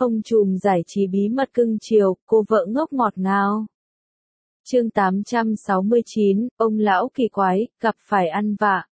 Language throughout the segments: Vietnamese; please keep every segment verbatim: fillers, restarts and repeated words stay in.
Ông trùm giải trí bí mật cưng chiều, cô vợ ngốc ngọt ngào. Chương tám trăm sáu mươi chín, ông lão kỳ quái, gặp phải ăn vạ.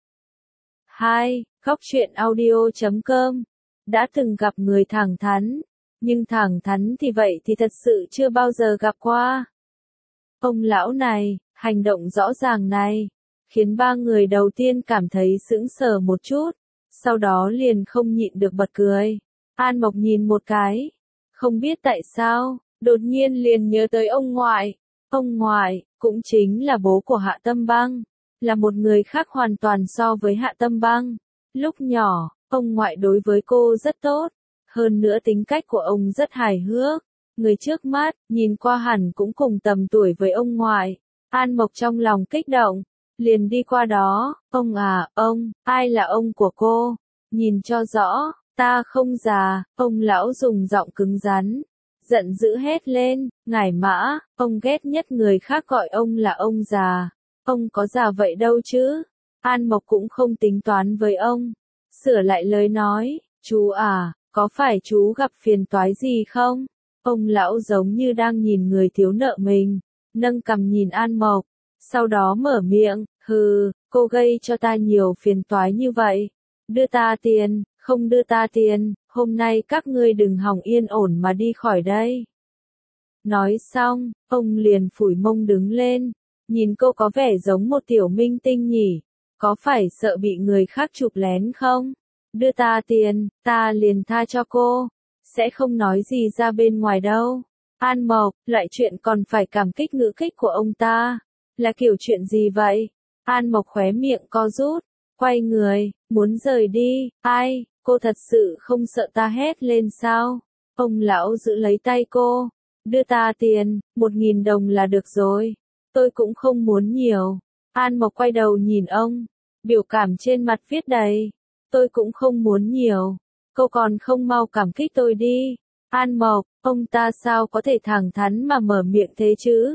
hai. Góc truyện audio chấm com. Đã từng gặp người thẳng thắn, nhưng thẳng thắn thì vậy thì thật sự chưa bao giờ gặp qua. Ông lão này, hành động rõ ràng này, khiến ba người đầu tiên cảm thấy sững sờ một chút, sau đó liền không nhịn được bật cười. An Mộc nhìn một cái, không biết tại sao, đột nhiên liền nhớ tới ông ngoại. Ông ngoại, cũng chính là bố của Hạ Tâm Băng, là một người khác hoàn toàn so với Hạ Tâm Băng. Lúc nhỏ, ông ngoại đối với cô rất tốt, hơn nữa tính cách của ông rất hài hước. Người trước mắt, nhìn qua hẳn cũng cùng tầm tuổi với ông ngoại. An Mộc trong lòng kích động, liền đi qua đó. Ông à, ông, ai là ông của cô? Nhìn cho rõ, ta không già. Ông lão dùng giọng cứng rắn, giận dữ hét lên, ngải mã, ông ghét nhất người khác gọi ông là ông già. Ông có già vậy đâu chứ? An Mộc cũng không tính toán với ông, sửa lại lời nói, chú à, có phải chú gặp phiền toái gì không? Ông lão giống như đang nhìn người thiếu nợ mình, nâng cằm nhìn An Mộc, sau đó mở miệng, hừ, cô gây cho ta nhiều phiền toái như vậy. Đưa ta tiền, không đưa ta tiền, hôm nay các ngươi đừng hòng yên ổn mà đi khỏi đây. Nói xong, ông liền phủi mông đứng lên, nhìn cô có vẻ giống một tiểu minh tinh nhỉ, có phải sợ bị người khác chụp lén không? Đưa ta tiền, ta liền tha cho cô, sẽ không nói gì ra bên ngoài đâu. An Mộc, loại chuyện còn phải cảm kích ngữ kích của ông ta, là kiểu chuyện gì vậy? An Mộc khóe miệng co rút, quay người, muốn rời đi. Ai, cô thật sự không sợ ta hét lên sao? Ông lão giữ lấy tay cô, đưa ta tiền, một nghìn đồng là được rồi, tôi cũng không muốn nhiều. An Mộc quay đầu nhìn ông, biểu cảm trên mặt viết đầy, tôi cũng không muốn nhiều, cô còn không mau cảm kích tôi đi. An Mộc, ông ta sao có thể thẳng thắn mà mở miệng thế chứ?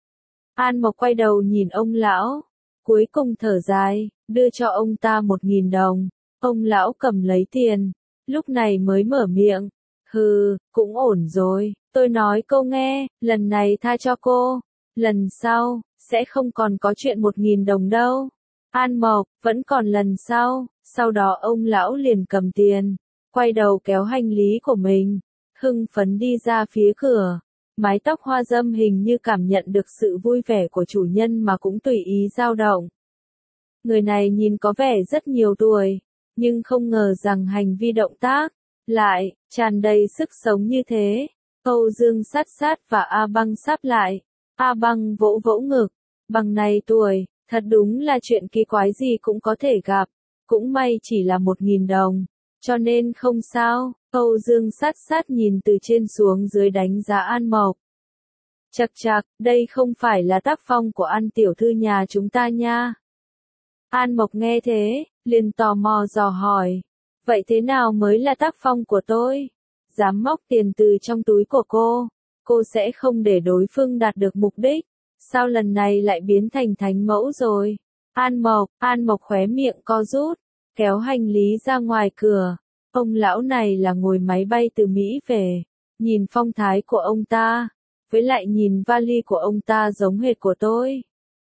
An Mộc quay đầu nhìn ông lão, cuối cùng thở dài, đưa cho ông ta một nghìn đồng. Ông lão cầm lấy tiền, lúc này mới mở miệng, hừ, cũng ổn rồi, tôi nói cô nghe, lần này tha cho cô, lần sau, sẽ không còn có chuyện một nghìn đồng đâu. An Mộc, vẫn còn lần sau. Sau đó ông lão liền cầm tiền, quay đầu kéo hành lý của mình, hưng phấn đi ra phía cửa. Mái tóc hoa dâm hình như cảm nhận được sự vui vẻ của chủ nhân mà cũng tùy ý dao động. Người này nhìn có vẻ rất nhiều tuổi, nhưng không ngờ rằng hành vi động tác lại tràn đầy sức sống như thế. Âu Dương sát sát và A Băng sáp lại. A Băng vỗ vỗ ngực, bằng này tuổi, thật đúng là chuyện kỳ quái gì cũng có thể gặp. Cũng may chỉ là một nghìn đồng, cho nên không sao. Âu Dương sát sát nhìn từ trên xuống dưới đánh giá An Mộc. Chậc chậc, đây không phải là tác phong của An tiểu thư nhà chúng ta nha. An Mộc nghe thế, liền tò mò dò hỏi, vậy thế nào mới là tác phong của tôi? Dám móc tiền từ trong túi của cô, cô sẽ không để đối phương đạt được mục đích. Sao lần này lại biến thành thánh mẫu rồi? An Mộc, An Mộc khóe miệng co rút, kéo hành lý ra ngoài cửa. Ông lão này là ngồi máy bay từ Mỹ về, nhìn phong thái của ông ta, với lại nhìn vali của ông ta giống hệt của tôi.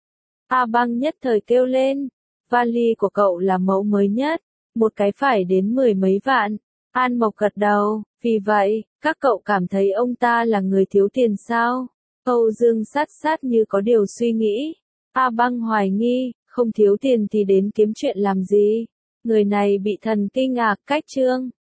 A Băng nhất thời kêu lên, vali của cậu là mẫu mới nhất, một cái phải đến mười mấy vạn. An Mộc gật đầu, vì vậy, các cậu cảm thấy ông ta là người thiếu tiền sao? Âu Dương sát sát như có điều suy nghĩ. A Băng hoài nghi, không thiếu tiền thì đến kiếm chuyện làm gì? Người này bị thần kinh à, cách trương.